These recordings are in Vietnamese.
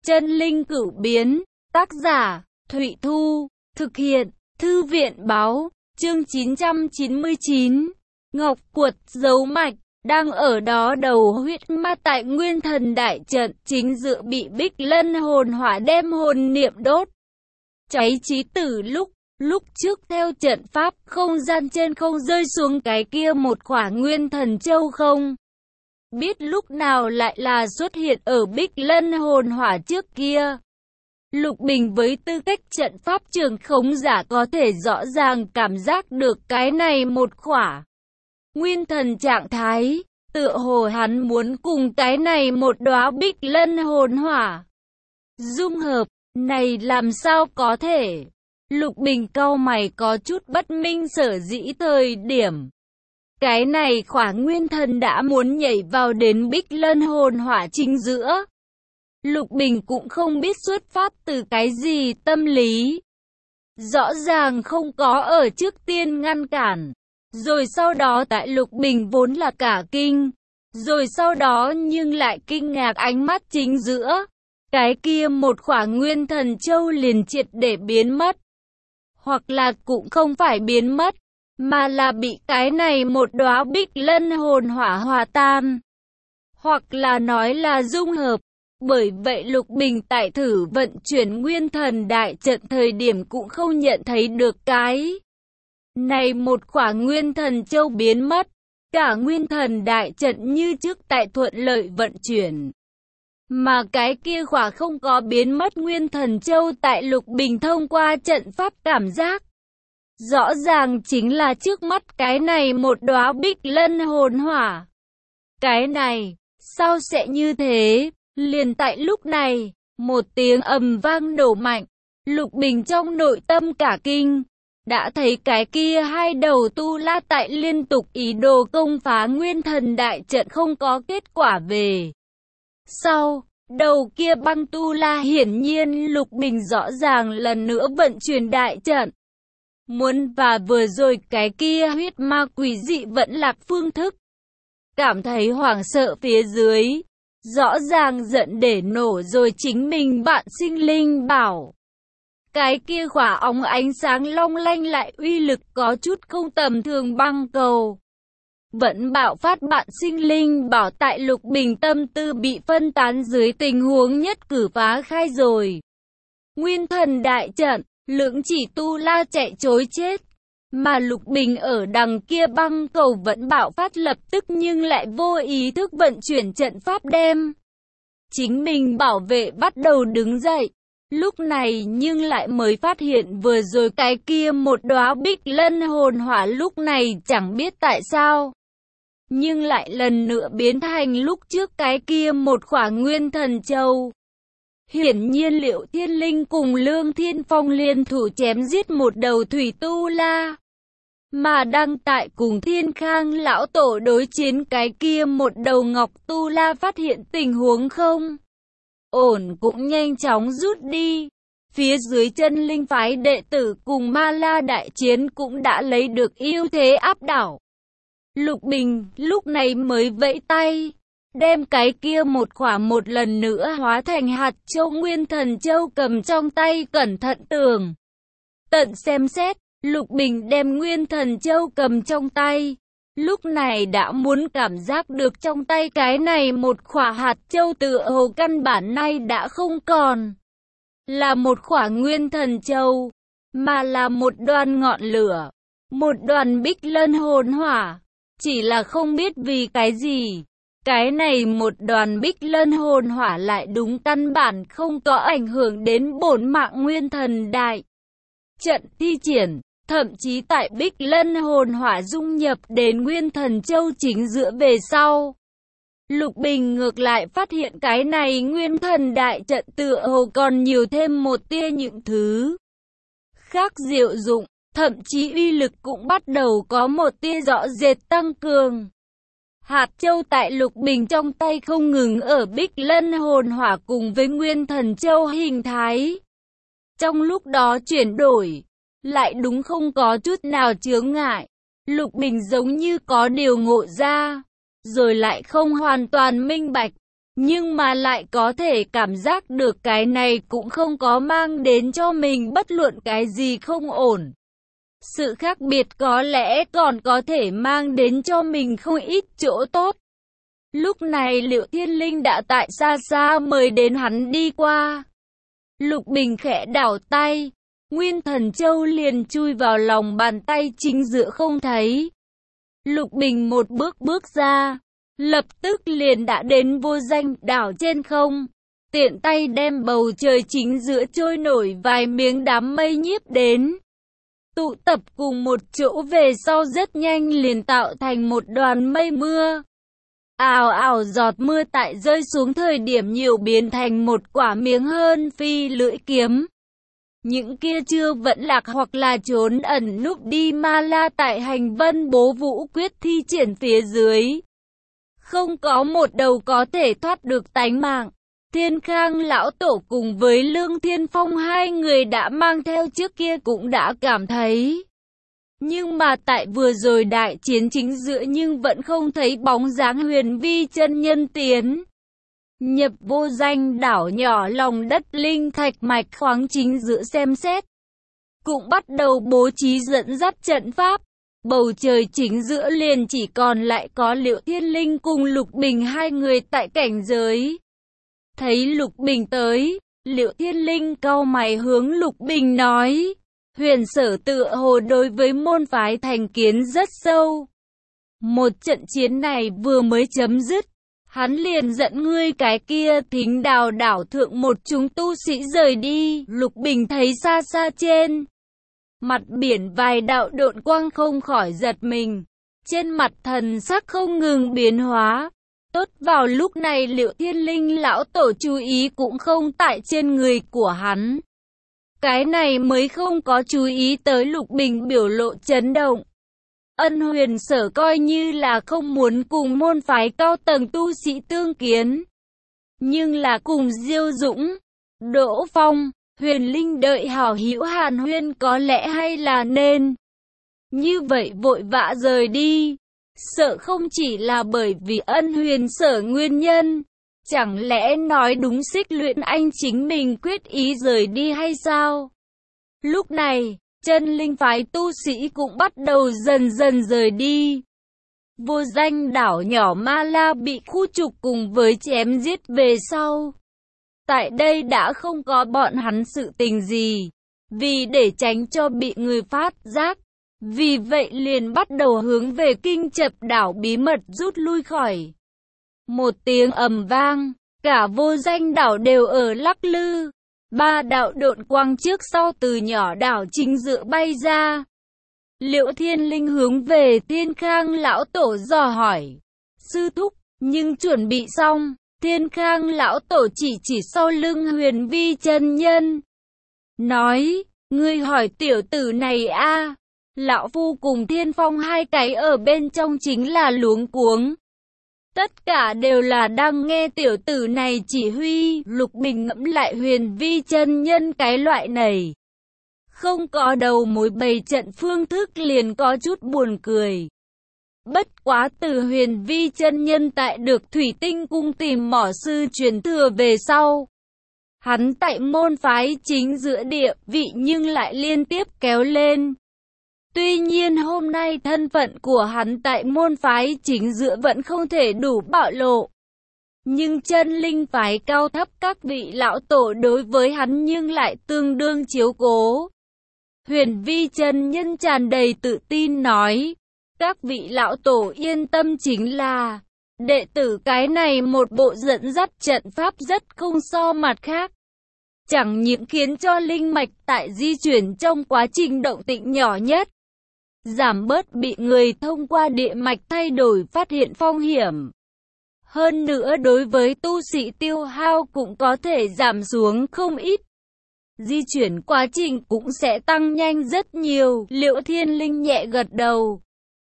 Chân linh cửu biến, tác giả, Thụy Thu, thực hiện, Thư viện báo, chương 999. Ngọc Cuột giấu mạch, đang ở đó đầu huyết ma tại Nguyên Thần Đại Trận, chính dự bị Bích Lân hồn hỏa đem hồn niệm đốt. Cháy chí tử lúc trước theo trận pháp không gian trên không rơi xuống cái kia một quả Nguyên Thần Châu không biết lúc nào lại là xuất hiện ở Bích Lân hồn hỏa trước kia. Lục Bình với tư cách trận pháp trường khống giả có thể rõ ràng cảm giác được cái này một quả Nguyên Thần trạng thái, tựa hồ hắn muốn cùng cái này một đóa Bích Lân hồn hỏa dung hợp, này làm sao có thể? Lục Bình cau mày có chút bất minh sở dĩ thời điểm cái này khỏa Nguyên Thần đã muốn nhảy vào đến Bích Lân hồn hỏa chính giữa. Lục Bình cũng không biết xuất phát từ cái gì tâm lý. Rõ ràng không có ở trước tiên ngăn cản. Rồi sau đó tại Lục Bình vốn là cả kinh. Rồi sau đó nhưng lại kinh ngạc ánh mắt chính giữa. Cái kia một khỏa Nguyên Thần Châu liền triệt để biến mất. Hoặc là cũng không phải biến mất, mà là bị cái này một đóa Bích Lân hồn hỏa hòa tan. Hoặc là nói là dung hợp. Bởi vậy Lục Bình tại thử vận chuyển Nguyên Thần Đại Trận thời điểm cũng không nhận thấy được cái này một khỏa Nguyên Thần Châu biến mất. Cả Nguyên Thần Đại Trận như trước tại thuận lợi vận chuyển. Mà cái kia khỏa không có biến mất Nguyên Thần Châu tại Lục Bình thông qua trận pháp cảm giác. Rõ ràng chính là trước mắt cái này một đóa Bích Lân hồn hỏa. Cái này, sao sẽ như thế? Liền tại lúc này, một tiếng ầm vang nổ mạnh. Lục Bình trong nội tâm cả kinh. Đã thấy cái kia hai đầu tu la tại liên tục ý đồ công phá Nguyên Thần Đại Trận không có kết quả về. Sau, đầu kia băng tu la hiển nhiên Lục Bình rõ ràng lần nữa vận chuyển đại trận. Muốn và vừa rồi cái kia huyết ma quỷ dị vẫn lạc phương thức. Cảm thấy hoảng sợ phía dưới. Rõ ràng giận để nổ rồi chính mình bạn sinh linh bảo. Cái kia khỏa óng ánh sáng long lanh lại uy lực có chút không tầm thường băng cầu. Vẫn bạo phát bạn sinh linh bảo tại Lục Bình tâm tư bị phân tán dưới tình huống nhất cử phá khai rồi. Nguyên Thần Đại Trận, lưỡng chỉ tu la chạy trối chết. Mà Lục Bình ở đằng kia băng cầu vẫn bạo phát lập tức nhưng lại vô ý thức vận chuyển trận pháp đem chính mình bảo vệ bắt đầu đứng dậy. Lúc này nhưng lại mới phát hiện vừa rồi cái kia một đóa Bích Lân hồn hỏa lúc này chẳng biết tại sao. Nhưng lại lần nữa biến thành lúc trước cái kia một khỏa Nguyên Thần Châu. Hiển nhiên Liệu Thiên Linh cùng Lương Thiên Phong liên thủ chém giết một đầu thủy tu la. Mà đang tại cùng Thiên Khang lão tổ đối chiến cái kia một đầu ngọc tu la phát hiện tình huống không ổn cũng nhanh chóng rút đi. Phía dưới chân linh phái đệ tử cùng ma la đại chiến cũng đã lấy được ưu thế áp đảo. Lục Bình lúc này mới vẫy tay, đem cái kia một khỏa một lần nữa hóa thành hạt châu Nguyên Thần Châu cầm trong tay cẩn thận tường tận xem xét. Lục Bình đem Nguyên Thần Châu cầm trong tay. Lúc này đã muốn cảm giác được trong tay cái này một khỏa hạt châu tựa hồ căn bản nay đã không còn là một khỏa Nguyên Thần Châu, mà là một đoàn ngọn lửa, một đoàn Bích Lân hồn hỏa. Chỉ là không biết vì cái gì, cái này một đoàn Bích Lân hồn hỏa lại đúng căn bản không có ảnh hưởng đến bổn mạng Nguyên Thần Đại Trận thi triển. Thậm chí tại Bích Lân hồn hỏa dung nhập đến Nguyên Thần Châu chính giữa về sau. Lục Bình ngược lại phát hiện cái này Nguyên Thần Đại Trận tựa hồ còn nhiều thêm một tia những thứ khác diệu dụng. Thậm chí uy lực cũng bắt đầu có một tia rõ rệt tăng cường. Hạt châu tại Lục Bình trong tay không ngừng ở Bích Lân hồn hỏa cùng với Nguyên Thần Châu hình thái. Trong lúc đó chuyển đổi. Lại đúng không có chút nào chướng ngại. Lục Bình giống như có điều ngộ ra, rồi lại không hoàn toàn minh bạch. Nhưng mà lại có thể cảm giác được cái này cũng không có mang đến cho mình bất luận cái gì không ổn. Sự khác biệt có lẽ còn có thể mang đến cho mình không ít chỗ tốt. Lúc này Liệu Thiên Linh đã tại xa xa mời đến hắn đi qua. Lục Bình khẽ đảo tay, Nguyên Thần Châu liền chui vào lòng bàn tay chính giữa không thấy. Lục Bình một bước bước ra, lập tức liền đã đến vô danh đảo trên không. Tiện tay đem bầu trời chính giữa trôi nổi vài miếng đám mây nhiếp đến. Tụ tập cùng một chỗ về sau rất nhanh liền tạo thành một đoàn mây mưa. Ào ào giọt mưa tại rơi xuống thời điểm nhiều biến thành một quả miếng hơn phi lưỡi kiếm. Những kia chưa vẫn lạc hoặc là trốn ẩn núp đi ma la tại hành vân bố vũ quyết thi triển phía dưới. Không có một đầu có thể thoát được tánh mạng. Thiên Khang lão tổ cùng với Lương Thiên Phong hai người đã mang theo trước kia cũng đã cảm thấy. Nhưng mà tại vừa rồi đại chiến chính giữa nhưng vẫn không thấy bóng dáng Huyền Vi chân nhân tiến. Nhập vô danh đảo nhỏ lòng đất linh thạch mạch khoáng chính giữa xem xét. Cũng bắt đầu bố trí dẫn dắt trận pháp. Bầu trời chính giữa liền chỉ còn lại có Liệu Thiên Linh cùng Lục Bình hai người tại cảnh giới. Thấy Lục Bình tới, Liệu Thiên Linh cau mày hướng Lục Bình nói. Huyền Sở tựa hồ đối với môn phái thành kiến rất sâu. Một trận chiến này vừa mới chấm dứt, hắn liền dẫn ngươi cái kia Thính Đào đảo thượng một chúng tu sĩ rời đi. Lục Bình thấy xa xa trên mặt biển vài đạo độn quang không khỏi giật mình. Trên mặt thần sắc không ngừng biến hóa. Tốt vào lúc này Liệu Thiên Linh lão tổ chú ý cũng không tại trên người của hắn. Cái này mới không có chú ý tới Lục Bình biểu lộ chấn động. Ân Huyền Sở coi như là không muốn cùng môn phái cao tầng tu sĩ tương kiến. Nhưng là cùng Diêu Dũng, Đỗ Phong, Huyền Linh đợi hảo hữu hàn huyên có lẽ hay là nên như vậy vội vã rời đi. Sợ không chỉ là bởi vì Ân Huyền Sở nguyên nhân. Chẳng lẽ nói đúng Xích Luyện Anh chính mình quyết ý rời đi hay sao? Lúc này, chân linh phái tu sĩ cũng bắt đầu dần dần rời đi. Vô danh đảo nhỏ Ma La bị khu trục cùng với chém giết về sau. Tại đây đã không có bọn hắn sự tình gì. Vì để tránh cho bị người phát giác. Vì vậy liền bắt đầu hướng về Kinh Chập đảo bí mật rút lui khỏi. Một tiếng ầm vang, cả vô danh đảo đều ở lắc lư. Ba đạo độn quang trước sau từ nhỏ đảo chính giữa bay ra. Liệu Thiên Linh hướng về Thiên Khang lão tổ dò hỏi. Sư thúc, nhưng chuẩn bị xong. Thiên Khang lão tổ chỉ sau lưng Huyền Vi chân nhân. Nói, ngươi hỏi tiểu tử này a. Lão Phu cùng Thiên Phong hai cái ở bên trong chính là luống cuống. Tất cả đều là đang nghe tiểu tử này chỉ huy. Lục Bình ngẫm lại Huyền Vi chân nhân cái loại này. Không có đầu mối bày trận phương thức liền có chút buồn cười. Bất quá từ Huyền Vi chân nhân tại được Thủy Tinh cung tìm mỏ sư truyền thừa về sau. Hắn tại môn phái chính giữa địa vị nhưng lại liên tiếp kéo lên. Tuy nhiên hôm nay thân phận của hắn tại môn phái chính giữa vẫn không thể đủ bạo lộ. Nhưng chân linh phái cao thấp các vị lão tổ đối với hắn nhưng lại tương đương chiếu cố. Huyền Vi chân nhân tràn đầy tự tin nói, các vị lão tổ yên tâm chính là, đệ tử cái này một bộ dẫn dắt trận pháp rất không so mặt khác. Chẳng những khiến cho linh mạch tại di chuyển trong quá trình động tĩnh nhỏ nhất. Giảm bớt bị người thông qua địa mạch thay đổi phát hiện phong hiểm. Hơn nữa đối với tu sĩ tiêu hao cũng có thể giảm xuống không ít. Di chuyển quá trình cũng sẽ tăng nhanh rất nhiều. Liệu Thiên Linh nhẹ gật đầu.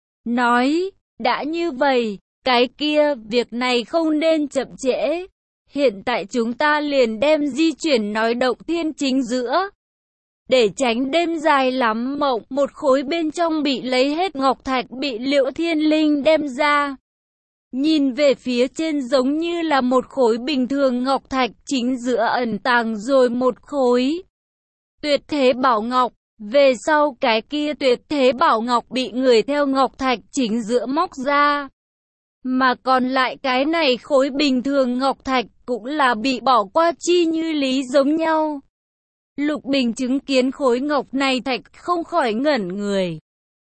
Nói, đã như vậy, cái kia, việc này không nên chậm trễ. Hiện tại chúng ta liền đem di chuyển nói động thiên chính giữa. Để tránh đêm dài lắm mộng, một khối bên trong bị lấy hết ngọc thạch bị Liệu Thiên Linh đem ra. Nhìn về phía trên giống như là một khối bình thường ngọc thạch, chính giữa ẩn tàng rồi một khối tuyệt thế bảo ngọc. Về sau cái kia tuyệt thế bảo ngọc bị người theo ngọc thạch chính giữa móc ra. Mà còn lại cái này khối bình thường ngọc thạch cũng là bị bỏ qua chi như lý giống nhau. Lục Bình chứng kiến khối ngọc này thạch không khỏi ngẩn người.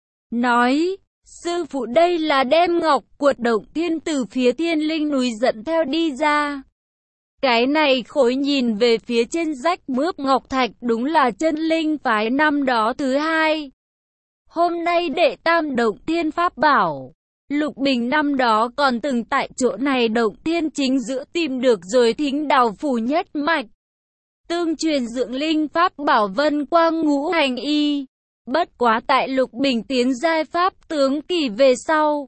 Nói, sư phụ đây là đem ngọc cuột động thiên từ phía thiên linh núi dẫn theo đi ra. Cái này khối nhìn về phía trên rách mướp ngọc thạch đúng là chân linh phái năm đó thứ hai. Hôm nay đệ tam động thiên pháp bảo. Lục Bình năm đó còn từng tại chỗ này động thiên chính giữa tìm được rồi thính đào phủ nhất mạch. Tương truyền dưỡng linh pháp bảo vân quang ngũ hành y. Bất quá tại Lục Bình tiến giai pháp tướng kỳ về sau.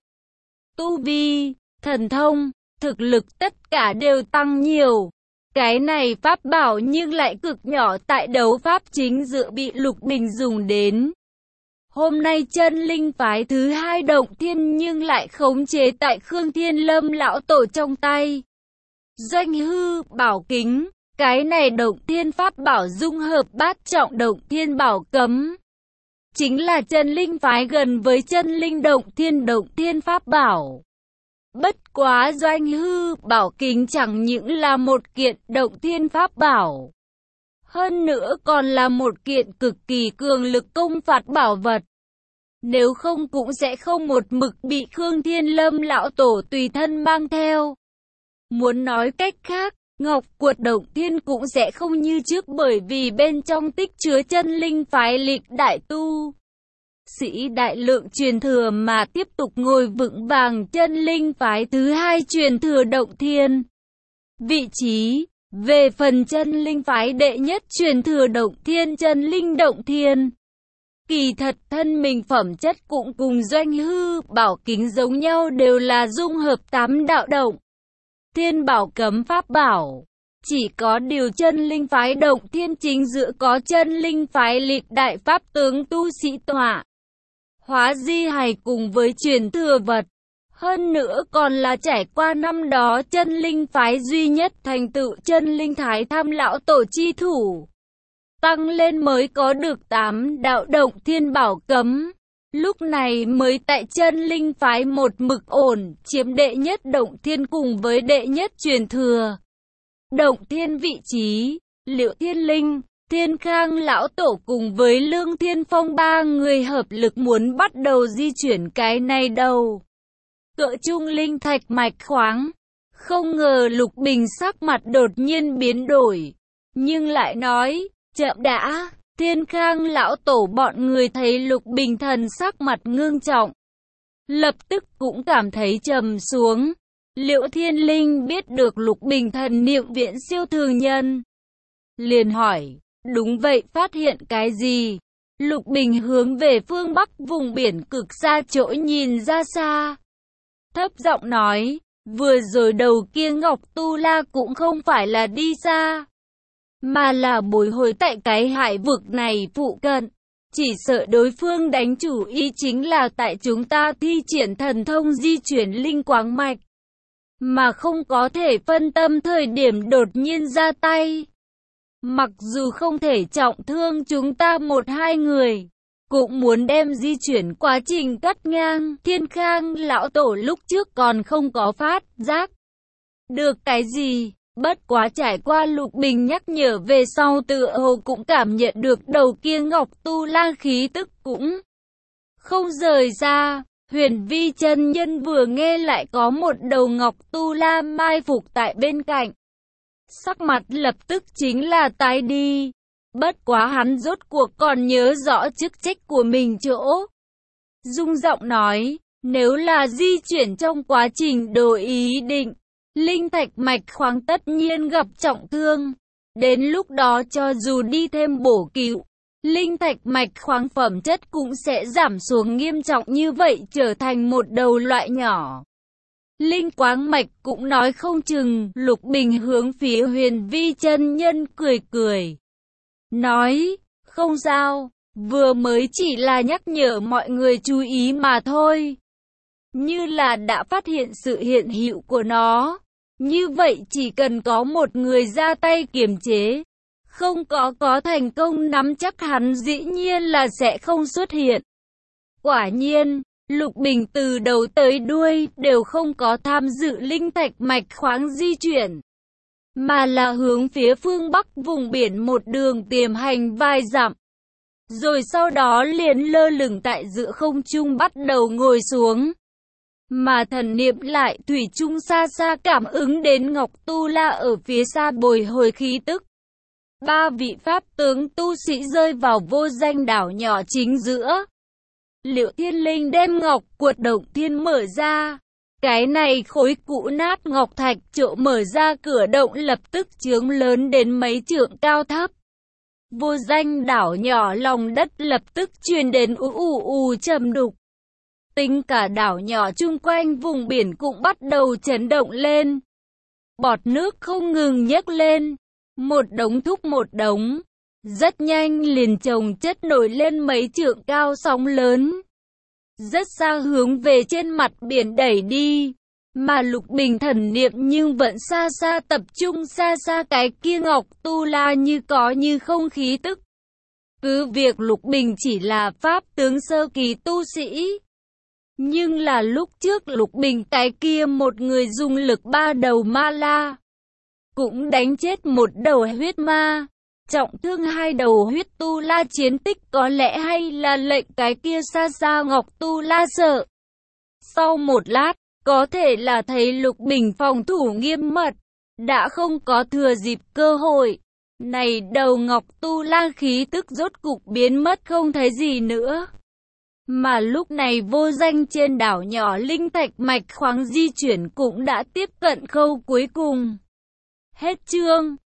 Tu vi, thần thông, thực lực tất cả đều tăng nhiều. Cái này pháp bảo nhưng lại cực nhỏ tại đấu pháp chính giữa bị Lục Bình dùng đến. Hôm nay chân linh phái thứ hai động thiên nhưng lại khống chế tại Khương Thiên Lâm lão tổ trong tay. Doanh hư, bảo kính, cái này động thiên pháp bảo dung hợp bát trọng động thiên bảo cấm. Chính là chân linh phái gần với chân linh động thiên pháp bảo. Bất quá doanh hư, bảo kính chẳng những là một kiện động thiên pháp bảo. Hơn nữa còn là một kiện cực kỳ cường lực công phạt bảo vật. Nếu không cũng sẽ không một mực bị Khương Thiên Lâm lão tổ tùy thân mang theo. Muốn nói cách khác, ngọc cuột động thiên cũng sẽ không như trước bởi vì bên trong tích chứa chân linh phái lịch đại tu sĩ đại lượng truyền thừa mà tiếp tục ngồi vững vàng chân linh phái thứ hai truyền thừa động thiên. Vị trí, về phần chân linh phái đệ nhất truyền thừa động thiên chân linh động thiên. Kỳ thật thân mình phẩm chất cũng cùng doanh hư, bảo kính giống nhau đều là dung hợp tám đạo động. Thiên bảo cấm pháp bảo. Chỉ có điều chân linh phái động thiên chính giữa có chân linh phái lịch đại pháp tướng tu sĩ tọa. Hóa di hài cùng với truyền thừa vật. Hơn nữa còn là trải qua năm đó chân linh phái duy nhất thành tựu chân linh thái tham lão tổ chi thủ. Tăng lên mới có được 8 đạo động thiên bảo cấm. Lúc này mới tại chân linh phái một mực ổn, chiếm đệ nhất động thiên cùng với đệ nhất truyền thừa. Động thiên vị trí, Liệu Thiên Linh, Thiên Khang lão tổ cùng với Lương Thiên Phong ba người hợp lực muốn bắt đầu di chuyển cái này đầu. Cỡ trung linh thạch mạch khoáng. Không ngờ Lục Bình sắc mặt đột nhiên biến đổi. Nhưng lại nói, chậm đã, Thiên Khang lão tổ bọn người thấy Lục Bình thần sắc mặt ngưng trọng. Lập tức cũng cảm thấy trầm xuống. Liễu Thiên Linh biết được Lục Bình thần niệm viễn siêu thường nhân. Liền hỏi, đúng vậy phát hiện cái gì? Lục Bình hướng về phương bắc vùng biển cực xa chỗ nhìn ra xa. Thấp giọng nói, vừa rồi đầu kia Ngọc Tu La cũng không phải là đi xa. Mà là bồi hồi tại cái hải vực này phụ cận. Chỉ sợ đối phương đánh chủ ý chính là tại chúng ta thi triển thần thông di chuyển linh quáng mạch. Mà không có thể phân tâm thời điểm đột nhiên ra tay. Mặc dù không thể trọng thương chúng ta một hai người, cũng muốn đem di chuyển quá trình cắt ngang. Thiên Khang lão tổ lúc trước còn không có phát giác được cái gì. Bất quá trải qua Lục Bình nhắc nhở về sau tựa hồ cũng cảm nhận được đầu kia Ngọc Tu La khí tức cũng không rời ra. Huyền Vi chân nhân vừa nghe lại có một đầu Ngọc Tu La mai phục tại bên cạnh. Sắc mặt lập tức chính là tái đi. Bất quá hắn rốt cuộc còn nhớ rõ chức trách của mình chỗ. Dung giọng nói, nếu là di chuyển trong quá trình đổi ý định, linh thạch mạch khoáng tất nhiên gặp trọng thương. Đến lúc đó cho dù đi thêm bổ cứu, linh thạch mạch khoáng phẩm chất cũng sẽ giảm xuống nghiêm trọng như vậy trở thành một đầu loại nhỏ. Linh quáng mạch cũng nói không chừng. Lục Bình hướng phía Huyền Vi chân nhân cười cười. Nói, không sao, vừa mới chỉ là nhắc nhở mọi người chú ý mà thôi. như là đã phát hiện sự hiện hữu của nó. Như vậy chỉ cần có một người ra tay kiềm chế, không có thành công nắm chắc hắn dĩ nhiên là sẽ không xuất hiện. Quả nhiên, Lục Bình từ đầu tới đuôi đều không có tham dự linh thạch mạch khoáng di chuyển, mà là hướng phía phương bắc vùng biển một đường tiềm hành vài dặm. Rồi sau đó liền lơ lửng tại giữa không trung bắt đầu ngồi xuống. Mà thần niệm lại thủy chung xa xa cảm ứng đến Ngọc Tu La ở phía xa bồi hồi khí tức. Ba vị pháp tướng tu sĩ rơi vào vô danh đảo nhỏ chính giữa. Liệu Thiên Linh đem Ngọc Cuột Động Thiên mở ra. Cái này khối cũ nát ngọc thạch chỗ mở ra cửa động lập tức chướng lớn đến mấy trượng cao thấp. Vô danh đảo nhỏ lòng đất lập tức truyền đến ù trầm đục. Tính cả đảo nhỏ chung quanh vùng biển cũng bắt đầu chấn động lên. Bọt nước không ngừng nhấc lên. Một đống thúc một đống. Rất nhanh liền chồng chất nổi lên mấy trượng cao sóng lớn. Rất xa hướng về trên mặt biển đẩy đi. Mà Lục Bình thần niệm nhưng vẫn xa xa tập trung xa xa cái kia Ngọc Tu La như có như không khí tức. Cứ việc Lục Bình chỉ là pháp tướng sơ kỳ tu sĩ. Nhưng là lúc trước Lục Bình cái kia một người dùng lực ba đầu ma la. Cũng đánh chết một đầu huyết ma. Trọng thương hai đầu huyết tu la chiến tích có lẽ hay là lệnh cái kia xa xa Ngọc Tu La sợ. Sau một lát, có thể là thấy Lục Bình phòng thủ nghiêm mật, đã không có thừa dịp cơ hội. Này đầu Ngọc Tu La khí tức rốt cục biến mất không thấy gì nữa. Mà lúc này vô danh trên đảo nhỏ linh thạch mạch khoáng di chuyển cũng đã tiếp cận khâu cuối cùng. Hết chương.